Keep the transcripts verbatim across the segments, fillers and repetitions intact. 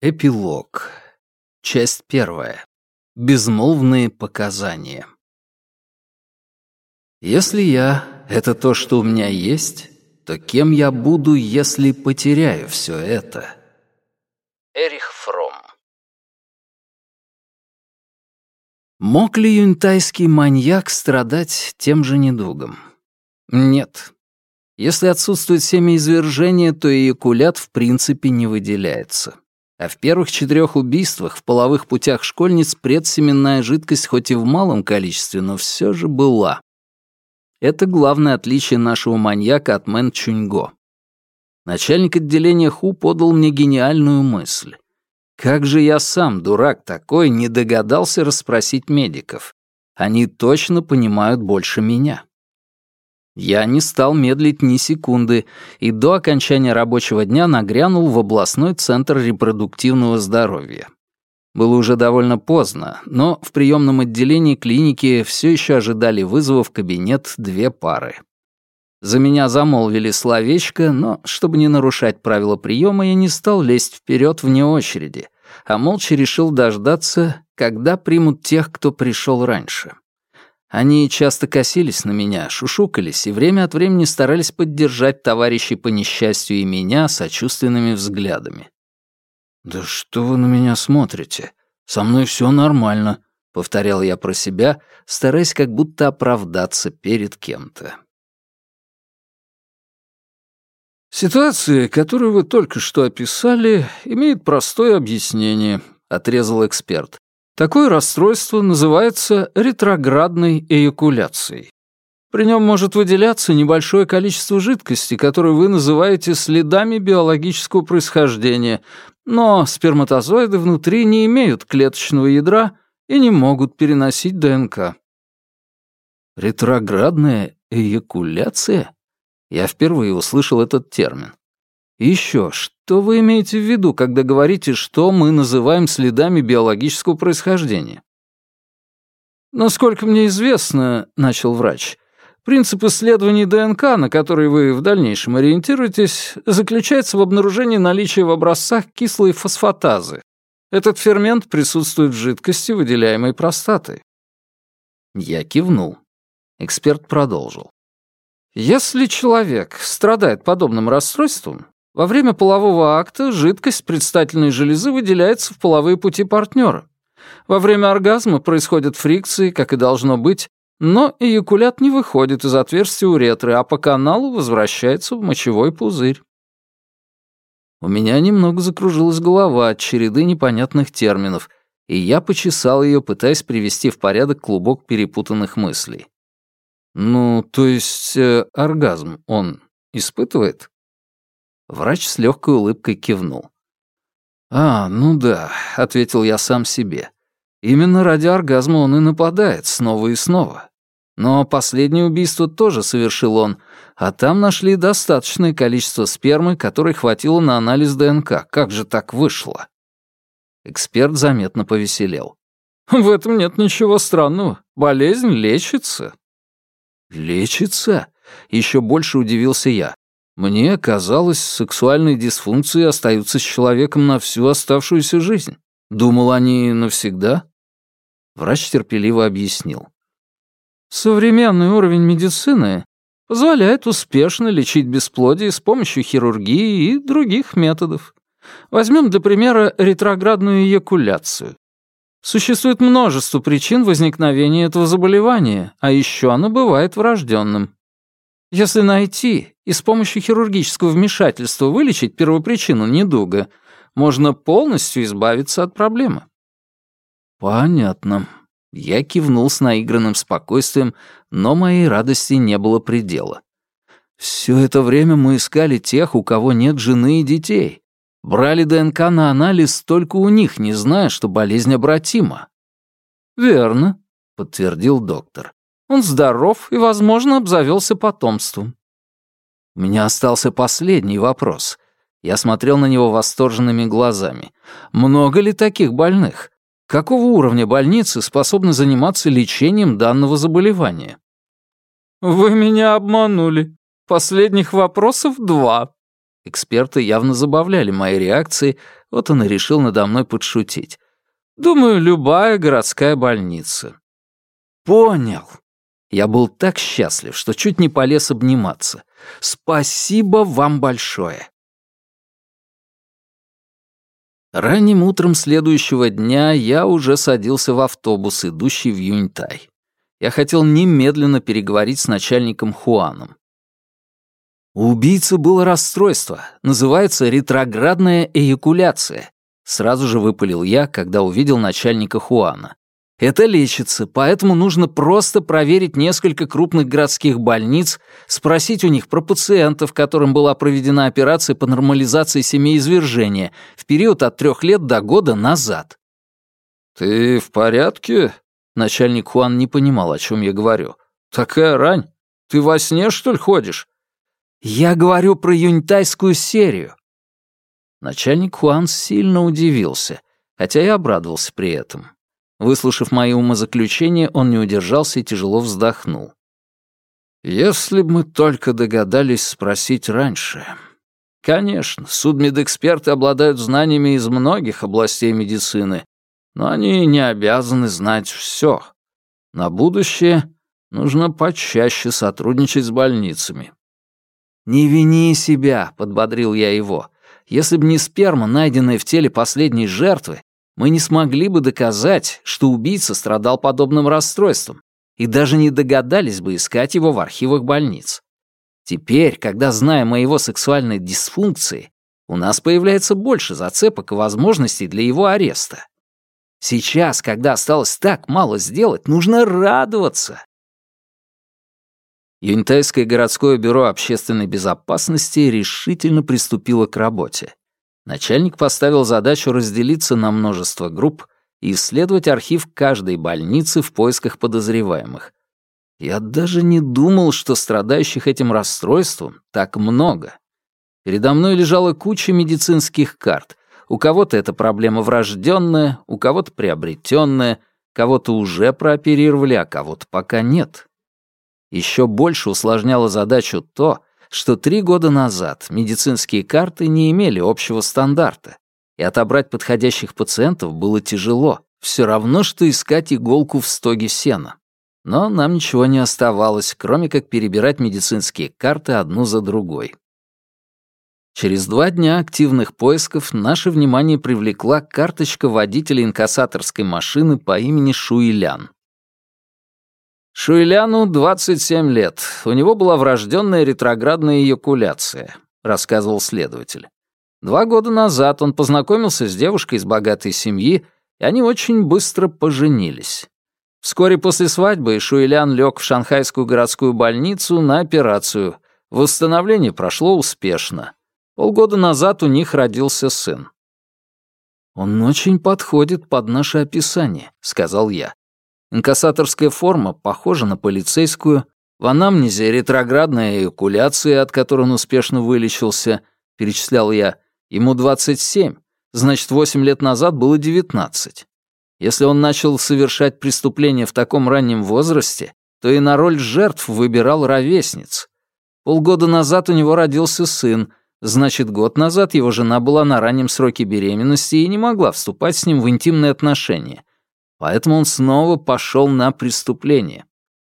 Эпилог. Часть первая. Безмолвные показания. Если я — это то, что у меня есть, то кем я буду, если потеряю все это? Эрих Фромм. Мог ли юнтайский маньяк страдать тем же недугом? Нет. Если отсутствует семяизвержение, то эякулят в принципе не выделяется. А в первых четырех убийствах в половых путях школьниц предсеменная жидкость хоть и в малом количестве, но все же была. Это главное отличие нашего маньяка от Мэн Чуньго. Начальник отделения Ху подал мне гениальную мысль. Как же я сам, дурак такой, не догадался расспросить медиков. Они точно понимают больше меня. Я не стал медлить ни секунды и до окончания рабочего дня нагрянул в областной центр репродуктивного здоровья. Было уже довольно поздно, но в приемном отделении клиники все еще ожидали вызова в кабинет две пары. За меня замолвили словечко, но, чтобы не нарушать правила приема, я не стал лезть вперед вне очереди, а молча решил дождаться, когда примут тех, кто пришел раньше. Они часто косились на меня, шушукались и время от времени старались поддержать товарищей по несчастью и меня сочувственными взглядами. «Да что вы на меня смотрите? Со мной все нормально», — повторял я про себя, стараясь как будто оправдаться перед кем-то. «Ситуация, которую вы только что описали, имеет простое объяснение», — отрезал эксперт. Такое расстройство называется ретроградной эякуляцией. При нем может выделяться небольшое количество жидкости, которую вы называете следами биологического происхождения, но сперматозоиды внутри не имеют клеточного ядра и не могут переносить ДНК. Ретроградная эякуляция? Я впервые услышал этот термин. И еще, что вы имеете в виду, когда говорите, что мы называем следами биологического происхождения? Насколько мне известно, — начал врач, — принцип исследований ДНК, на который вы в дальнейшем ориентируетесь, заключается в обнаружении наличия в образцах кислой фосфатазы. Этот фермент присутствует в жидкости, выделяемой простатой. Я кивнул. Эксперт продолжил. Если человек страдает подобным расстройством, во время полового акта жидкость предстательной железы выделяется в половые пути партнера. Во время оргазма происходят фрикции, как и должно быть, но эякулят не выходит из отверстия уретры, а по каналу возвращается в мочевой пузырь. У меня немного закружилась голова от череды непонятных терминов, и я почесал ее, пытаясь привести в порядок клубок перепутанных мыслей. Ну, то есть э, оргазм он испытывает? Врач с легкой улыбкой кивнул. «А, ну да», — ответил я сам себе. «Именно ради оргазма он и нападает снова и снова. Но последнее убийство тоже совершил он, а там нашли достаточное количество спермы, которой хватило на анализ ДНК. Как же так вышло?» Эксперт заметно повеселел. «В этом нет ничего странного. Болезнь лечится». «Лечится?» — еще больше удивился я. Мне казалось, сексуальные дисфункции остаются с человеком на всю оставшуюся жизнь. Думал, они навсегда? Врач терпеливо объяснил. Современный уровень медицины позволяет успешно лечить бесплодие с помощью хирургии и других методов. Возьмем для примера ретроградную эякуляцию. Существует множество причин возникновения этого заболевания, а еще оно бывает врожденным. Если найти и с помощью хирургического вмешательства вылечить первопричину недуга, можно полностью избавиться от проблемы. Понятно. Я кивнул с наигранным спокойствием, но моей радости не было предела. Все это время мы искали тех, у кого нет жены и детей. Брали ДНК на анализ только у них, не зная, что болезнь обратима. Верно, подтвердил доктор. Он здоров и, возможно, обзавелся потомством. У меня остался последний вопрос. Я смотрел на него восторженными глазами. Много ли таких больных? Какого уровня больницы способны заниматься лечением данного заболевания? Вы меня обманули. Последних вопросов два. Эксперты явно забавляли мои реакции, вот он и решил надо мной подшутить. «Думаю, любая городская больница». «Понял». Я был так счастлив, что чуть не полез обниматься. «Спасибо вам большое». Ранним утром следующего дня я уже садился в автобус, идущий в Юньтай. Я хотел немедленно переговорить с начальником Хуаном. У убийцы было расстройство, называется ретроградная эякуляция. Сразу же выпалил я, когда увидел начальника Хуана. Это лечится, поэтому нужно просто проверить несколько крупных городских больниц, спросить у них про пациентов, которым была проведена операция по нормализации семяизвержения в период от трех лет до года назад. «Ты в порядке?» Начальник Хуан не понимал, о чем я говорю. «Такая рань. Ты во сне, что ли, ходишь?» «Я говорю про юньтайскую серию». Начальник Хуан сильно удивился, хотя и обрадовался при этом. Выслушав мои умозаключения, он не удержался и тяжело вздохнул. «Если бы мы только догадались спросить раньше. Конечно, судмедэксперты обладают знаниями из многих областей медицины, но они не обязаны знать все. На будущее нужно почаще сотрудничать с больницами». «Не вини себя», — подбодрил я его. «Если бы не сперма, найденная в теле последней жертвы, мы не смогли бы доказать, что убийца страдал подобным расстройством, и даже не догадались бы искать его в архивах больниц. Теперь, когда знаем о его сексуальной дисфункции, у нас появляется больше зацепок и возможностей для его ареста. Сейчас, когда осталось так мало сделать, нужно радоваться». Юньтайское городское бюро общественной безопасности решительно приступило к работе. Начальник поставил задачу разделиться на множество групп и исследовать архив каждой больницы в поисках подозреваемых. Я даже не думал, что страдающих этим расстройством так много. Передо мной лежала куча медицинских карт. У кого-то эта проблема врожденная, у кого-то приобретенная, кого-то уже прооперировали, а кого-то пока нет. Еще больше усложняло задачу то, что три года назад медицинские карты не имели общего стандарта, и отобрать подходящих пациентов было тяжело, все равно, что искать иголку в стоге сена. Но нам ничего не оставалось, кроме как перебирать медицинские карты одну за другой. Через два дня активных поисков наше внимание привлекла карточка водителя инкассаторской машины по имени Шуйлян. «Шуйляну двадцать семь лет. У него была врожденная ретроградная эякуляция», — рассказывал следователь. «Два года назад он познакомился с девушкой из богатой семьи, и они очень быстро поженились. Вскоре после свадьбы Шуйлян лег в шанхайскую городскую больницу на операцию. Восстановление прошло успешно. Полгода назад у них родился сын». «Он очень подходит под наше описание», — сказал я. Инкассаторская форма похожа на полицейскую, в анамнезе ретроградная эякуляция, от которой он успешно вылечился, перечислял я, ему двадцать семь, значит, восемь лет назад было девятнадцать. Если он начал совершать преступления в таком раннем возрасте, то и на роль жертв выбирал ровесниц. Полгода назад у него родился сын, значит, год назад его жена была на раннем сроке беременности и не могла вступать с ним в интимные отношения. Поэтому он снова пошел на преступление.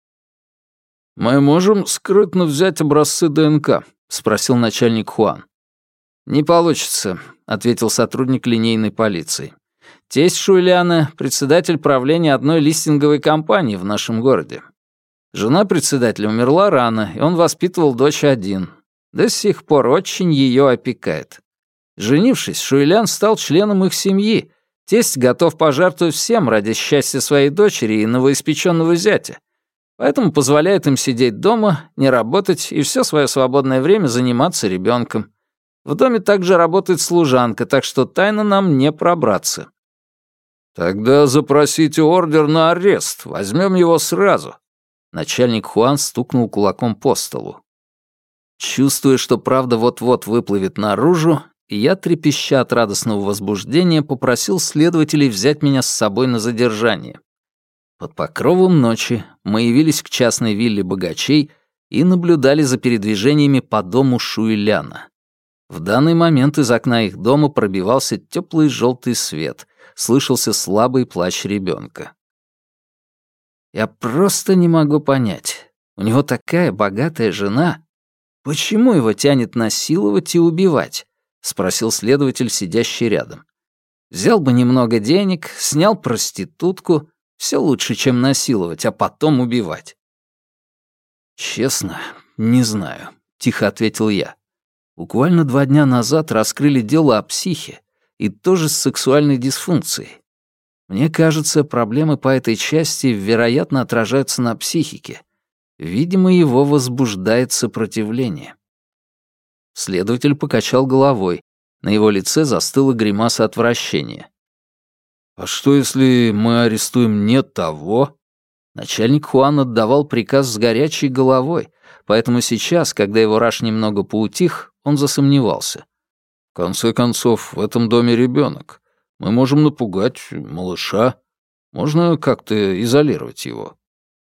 «Мы можем скрытно взять образцы ДНК?» — спросил начальник Хуан. «Не получится», — ответил сотрудник линейной полиции. «Тесть Шуйляна — председатель правления одной листинговой компании в нашем городе. Жена председателя умерла рано, и он воспитывал дочь один. До сих пор очень ее опекает. Женившись, Шуйлян стал членом их семьи. Тесть готов пожертвовать всем ради счастья своей дочери и новоиспеченного зятя. Поэтому позволяет им сидеть дома, не работать и все свое свободное время заниматься ребенком. В доме также работает служанка, так что тайно нам не пробраться». «Тогда запросите ордер на арест, возьмем его сразу». Начальник Хуан стукнул кулаком по столу. Чувствуя, что правда вот-вот выплывет наружу, я, трепеща от радостного возбуждения, попросил следователей взять меня с собой на задержание. Под покровом ночи мы явились к частной вилле богачей и наблюдали за передвижениями по дому Шуйляна. В данный момент из окна их дома пробивался теплый желтый свет, слышался слабый плач ребенка. Я просто не могу понять. У него такая богатая жена. Почему его тянет насиловать и убивать? Спросил следователь, сидящий рядом. Взял бы немного денег, снял проститутку. Все лучше, чем насиловать, а потом убивать. Честно, не знаю, тихо ответил я. Буквально два дня назад раскрыли дело о психе, и тоже с сексуальной дисфункцией. Мне кажется, проблемы по этой части, вероятно, отражаются на психике. Видимо, его возбуждает сопротивление. Следователь покачал головой. На его лице застыла гримаса отвращения. «А что, если мы арестуем не того?» Начальник Хуан отдавал приказ с горячей головой, поэтому сейчас, когда его раж немного поутих, он засомневался. «В конце концов, в этом доме ребенок. Мы можем напугать малыша. Можно как-то изолировать его».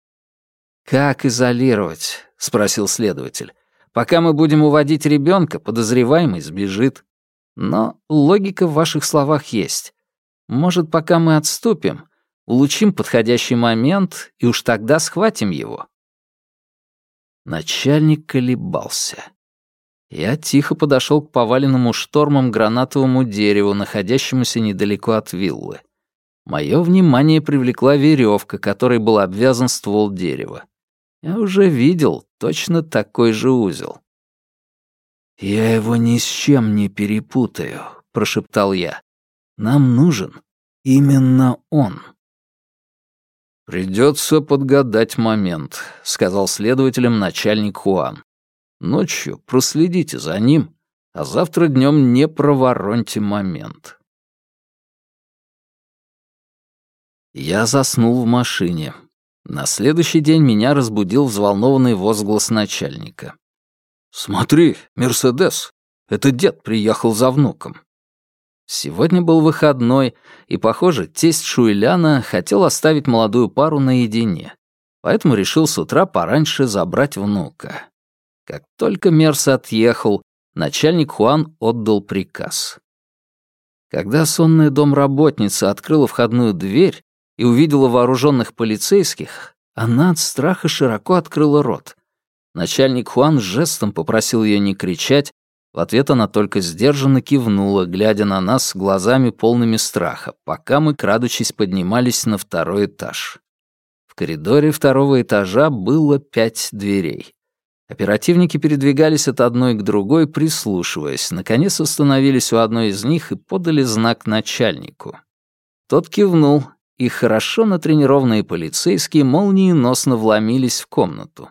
«Как изолировать?» — спросил следователь. «Пока мы будем уводить ребенка, подозреваемый сбежит. Но логика в ваших словах есть. Может, пока мы отступим, улучшим подходящий момент и уж тогда схватим его». Начальник колебался. Я тихо подошел к поваленному штормом гранатовому дереву, находящемуся недалеко от виллы. Мое внимание привлекла веревка, которой был обвязан ствол дерева. Я уже видел точно такой же узел. «Я его ни с чем не перепутаю», — прошептал я. «Нам нужен именно он». «Придется подгадать момент», — сказал следователям начальник Хуан. «Ночью проследите за ним, а завтра днем не провороньте момент». Я заснул в машине. На следующий день меня разбудил взволнованный возглас начальника. «Смотри, Мерседес! Это дед приехал за внуком». Сегодня был выходной, и, похоже, тесть Шуйляна хотел оставить молодую пару наедине, поэтому решил с утра пораньше забрать внука. Как только Мерс отъехал, начальник Хуан отдал приказ. Когда сонная домработница открыла входную дверь и увидела вооруженных полицейских, она от страха широко открыла рот. Начальник Хуан жестом попросил ее не кричать, в ответ она только сдержанно кивнула, глядя на нас с глазами полными страха, пока мы, крадучись, поднимались на второй этаж. В коридоре второго этажа было пять дверей. Оперативники передвигались от одной к другой, прислушиваясь, наконец остановились у одной из них и подали знак начальнику. Тот кивнул, и хорошо натренированные полицейские молниеносно вломились в комнату.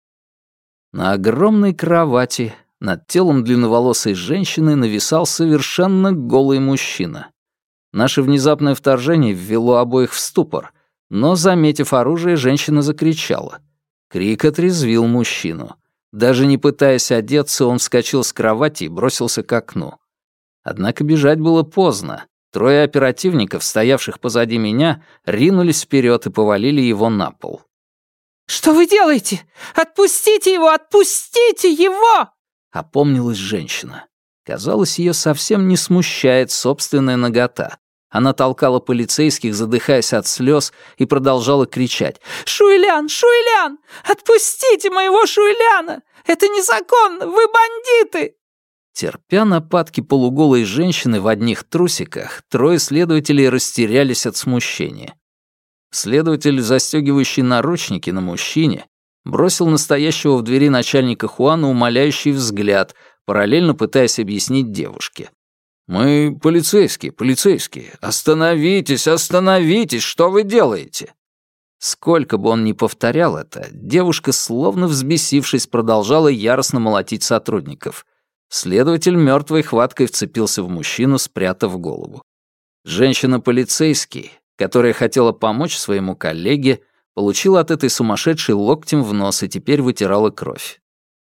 На огромной кровати над телом длинноволосой женщины нависал совершенно голый мужчина. Наше внезапное вторжение ввело обоих в ступор, но, заметив оружие, женщина закричала. Крик отрезвил мужчину. Даже не пытаясь одеться, он вскочил с кровати и бросился к окну. Однако бежать было поздно. Трое оперативников, стоявших позади меня, ринулись вперед и повалили его на пол. «Что вы делаете? Отпустите его! Отпустите его!» — опомнилась женщина. Казалось, ее совсем не смущает собственная нагота. Она толкала полицейских, задыхаясь от слез, и продолжала кричать. «Шуйлян! Шуйлян! Отпустите моего Шуйляна! Это незаконно! Вы бандиты!» Терпя нападки полуголой женщины в одних трусиках, трое следователей растерялись от смущения. Следователь, застегивающий наручники на мужчине, бросил настоящего в двери начальника Хуана умоляющий взгляд, параллельно пытаясь объяснить девушке. «Мы полицейские, полицейские. Остановитесь, остановитесь, что вы делаете?» Сколько бы он ни повторял это, девушка, словно взбесившись, продолжала яростно молотить сотрудников. Следователь мертвой хваткой вцепился в мужчину, спрятав голову. Женщина-полицейский, которая хотела помочь своему коллеге, получила от этой сумасшедшей локтем в нос и теперь вытирала кровь.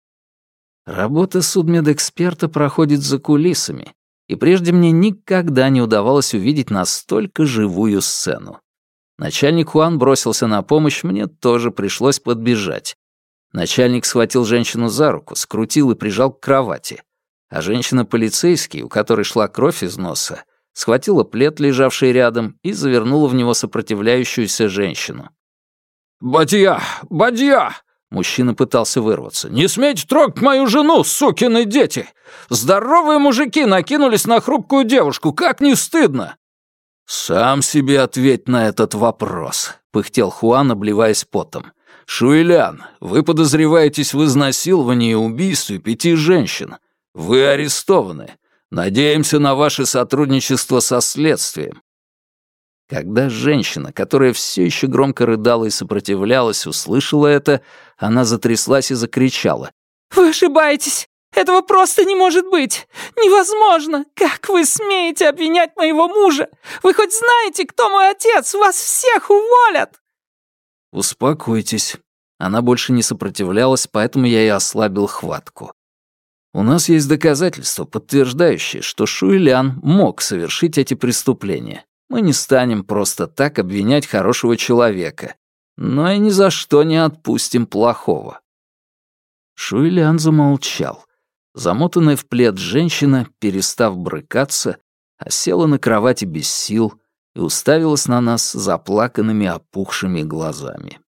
Работа судмедэксперта проходит за кулисами, и прежде мне никогда не удавалось увидеть настолько живую сцену. Начальник Хуан бросился на помощь, мне тоже пришлось подбежать. Начальник схватил женщину за руку, скрутил и прижал к кровати. а женщина-полицейский, у которой шла кровь из носа, схватила плед, лежавший рядом, и завернула в него сопротивляющуюся женщину. «Бадья! Бадья!» Мужчина пытался вырваться. «Не смейте трогать мою жену, сукины дети! Здоровые мужики накинулись на хрупкую девушку, как не стыдно!» «Сам себе ответь на этот вопрос», — пыхтел Хуан, обливаясь потом. «Шуйлян, вы подозреваетесь в изнасиловании и убийстве пяти женщин. Вы арестованы. Надеемся на ваше сотрудничество со следствием». Когда женщина, которая все еще громко рыдала и сопротивлялась, услышала это, она затряслась и закричала. «Вы ошибаетесь! Этого просто не может быть! Невозможно! Как вы смеете обвинять моего мужа? Вы хоть знаете, кто мой отец? Вас всех уволят!» «Успокойтесь». Она больше не сопротивлялась, поэтому я и ослабил хватку. У нас есть доказательства, подтверждающие, что Шуйлян мог совершить эти преступления. Мы не станем просто так обвинять хорошего человека, но и ни за что не отпустим плохого. Шуйлян замолчал. Замотанная в плед женщина, перестав брыкаться, осела на кровати без сил и уставилась на нас заплаканными опухшими глазами.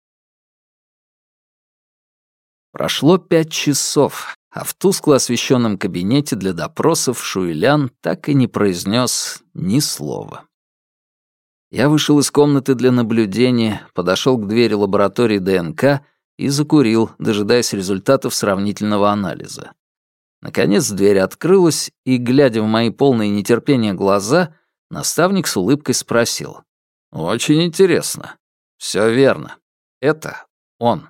Прошло пять часов, а в тускло освещенном кабинете для допросов Шуйлян так и не произнес ни слова. Я вышел из комнаты для наблюдения, подошел к двери лаборатории ДНК и закурил, дожидаясь результатов сравнительного анализа. Наконец дверь открылась, и, глядя в мои полные нетерпения глаза, наставник с улыбкой спросил. «Очень интересно. Все верно. Это он».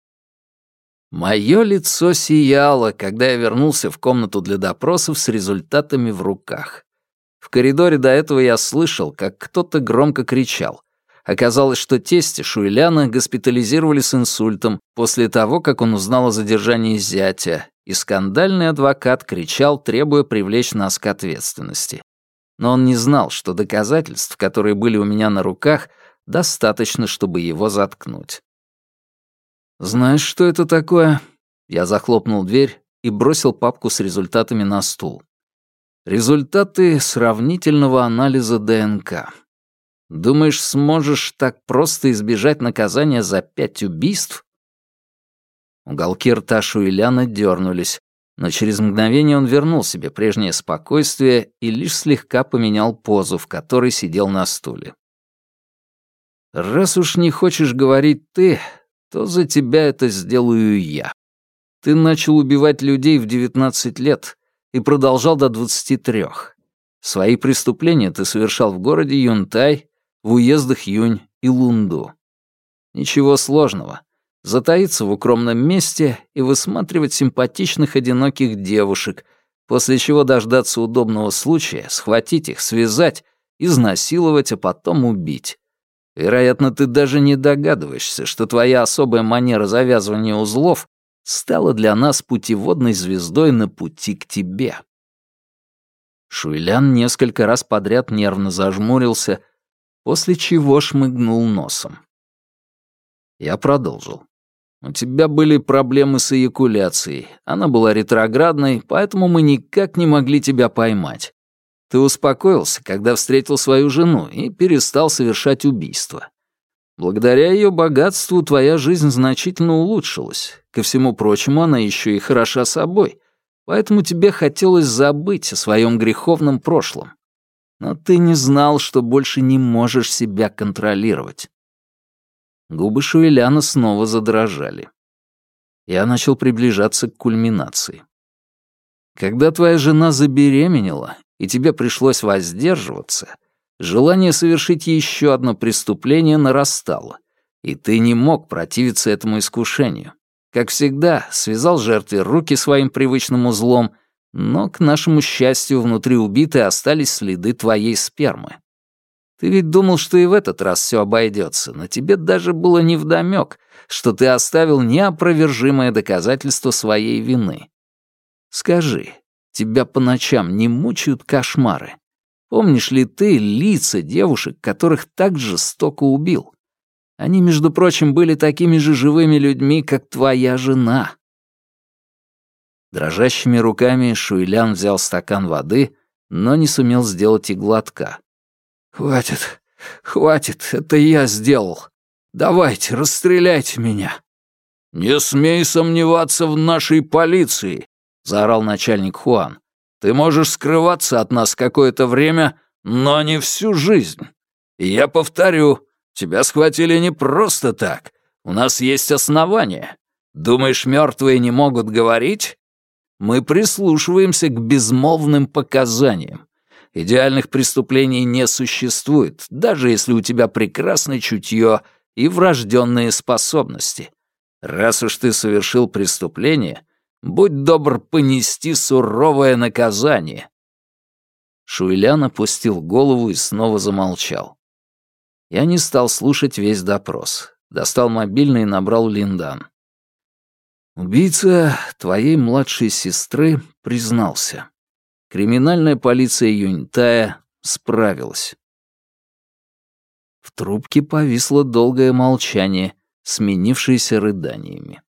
Моё лицо сияло, когда я вернулся в комнату для допросов с результатами в руках. В коридоре до этого я слышал, как кто-то громко кричал. Оказалось, что тестя Шуйляна госпитализировали с инсультом после того, как он узнал о задержании зятя, и скандальный адвокат кричал, требуя привлечь нас к ответственности. Но он не знал, что доказательств, которые были у меня на руках, достаточно, чтобы его заткнуть. «Знаешь, что это такое?» Я захлопнул дверь и бросил папку с результатами на стул. «Результаты сравнительного анализа ДНК. Думаешь, сможешь так просто избежать наказания за пять убийств?» Уголки рта Шуйляна дернулись, но через мгновение он вернул себе прежнее спокойствие и лишь слегка поменял позу, в которой сидел на стуле. «Раз уж не хочешь говорить ты, то за тебя это сделаю я. Ты начал убивать людей в девятнадцать лет и продолжал до двадцати трёх. Свои преступления ты совершал в городе Юнтай, в уездах Юнь и Лунду. Ничего сложного. Затаиться в укромном месте и высматривать симпатичных одиноких девушек, после чего дождаться удобного случая, схватить их, связать, изнасиловать, а потом убить. Вероятно, ты даже не догадываешься, что твоя особая манера завязывания узлов стала для нас путеводной звездой на пути к тебе». Шуйлян несколько раз подряд нервно зажмурился, после чего шмыгнул носом. Я продолжил. «У тебя были проблемы с эякуляцией. Она была ретроградной, поэтому мы никак не могли тебя поймать. Ты успокоился, когда встретил свою жену и перестал совершать убийства. Благодаря ее богатству твоя жизнь значительно улучшилась. Ко всему прочему, она еще и хороша собой, поэтому тебе хотелось забыть о своем греховном прошлом. Но ты не знал, что больше не можешь себя контролировать». Губы Шуйляна снова задрожали. Я начал приближаться к кульминации. Когда твоя жена забеременела, и тебе пришлось воздерживаться, желание совершить еще одно преступление нарастало, и ты не мог противиться этому искушению. Как всегда, связал жертве руки своим привычным узлом, но, к нашему счастью, внутри убитой остались следы твоей спермы. Ты ведь думал, что и в этот раз все обойдется, но тебе даже было невдомёк, что ты оставил неопровержимое доказательство своей вины. Скажи, тебя по ночам не мучают кошмары? Помнишь ли ты лица девушек, которых так жестоко убил? Они, между прочим, были такими же живыми людьми, как твоя жена. Дрожащими руками Шуйлян взял стакан воды, но не сумел сделать и глотка. «Хватит, хватит, это я сделал. Давайте, расстреляйте меня». «Не смей сомневаться в нашей полиции», — заорал начальник Хуан. «Ты можешь скрываться от нас какое-то время, но не всю жизнь. И я повторю, тебя схватили не просто так. У нас есть основания. Думаешь, мертвые не могут говорить? Мы прислушиваемся к безмолвным показаниям. Идеальных преступлений не существует, даже если у тебя прекрасное чутье и врожденные способности. Раз уж ты совершил преступление, будь добр понести суровое наказание». Шуйлян опустил голову и снова замолчал. Я не стал слушать весь допрос. Достал мобильный и набрал Линдан. «Убийца твоей младшей сестры признался. Криминальная полиция Юньтая справилась». В трубке повисло долгое молчание, сменившееся рыданиями.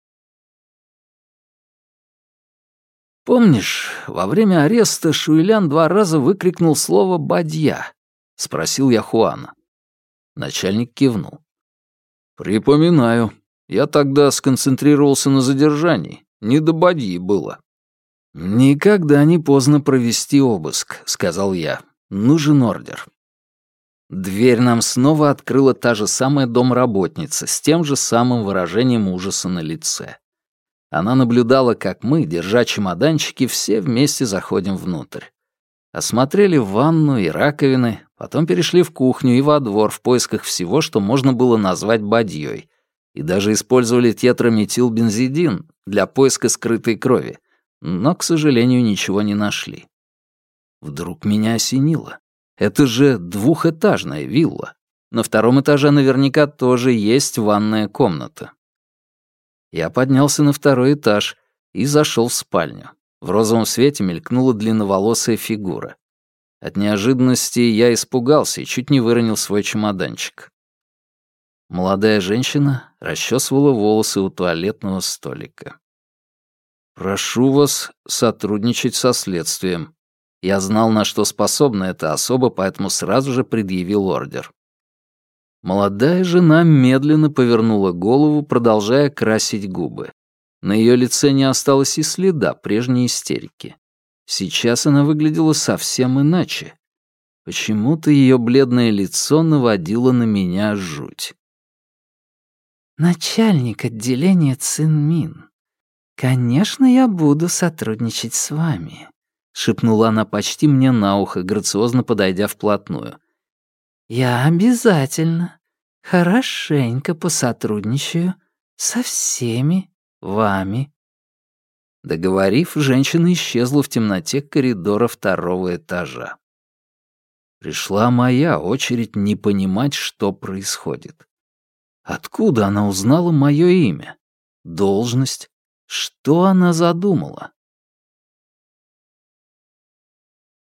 «Помнишь, во время ареста Шуйлян два раза выкрикнул слово «бадья»?» — спросил я Хуана. Начальник кивнул. «Припоминаю. Я тогда сконцентрировался на задержании. Не до бадьи было». «Никогда не поздно провести обыск», — сказал я. «Нужен ордер». Дверь нам снова открыла та же самая домработница с тем же самым выражением ужаса на лице. Она наблюдала, как мы, держа чемоданчики, все вместе заходим внутрь. Осмотрели ванну и раковины, потом перешли в кухню и во двор в поисках всего, что можно было назвать бадьей, и даже использовали тетраметилбензидин для поиска скрытой крови, но, к сожалению, ничего не нашли. Вдруг меня осенило. Это же двухэтажная вилла. На втором этаже наверняка тоже есть ванная комната. Я поднялся на второй этаж и зашел в спальню. В розовом свете мелькнула длинноволосая фигура. От неожиданности я испугался и чуть не выронил свой чемоданчик. Молодая женщина расчесывала волосы у туалетного столика. «Прошу вас сотрудничать со следствием». Я знал, на что способна эта особа, поэтому сразу же предъявил ордер. Молодая жена медленно повернула голову, продолжая красить губы. На ее лице не осталось и следа прежней истерики. Сейчас она выглядела совсем иначе. Почему-то ее бледное лицо наводило на меня жуть. «Начальник отделения Цинмин, конечно, я буду сотрудничать с вами», — шепнула она почти мне на ухо, грациозно подойдя вплотную. «Я обязательно, хорошенько посотрудничаю со всеми вами». Договорив, женщина исчезла в темноте коридора второго этажа. Пришла моя очередь не понимать, что происходит. Откуда она узнала мое имя? Должность? Что она задумала?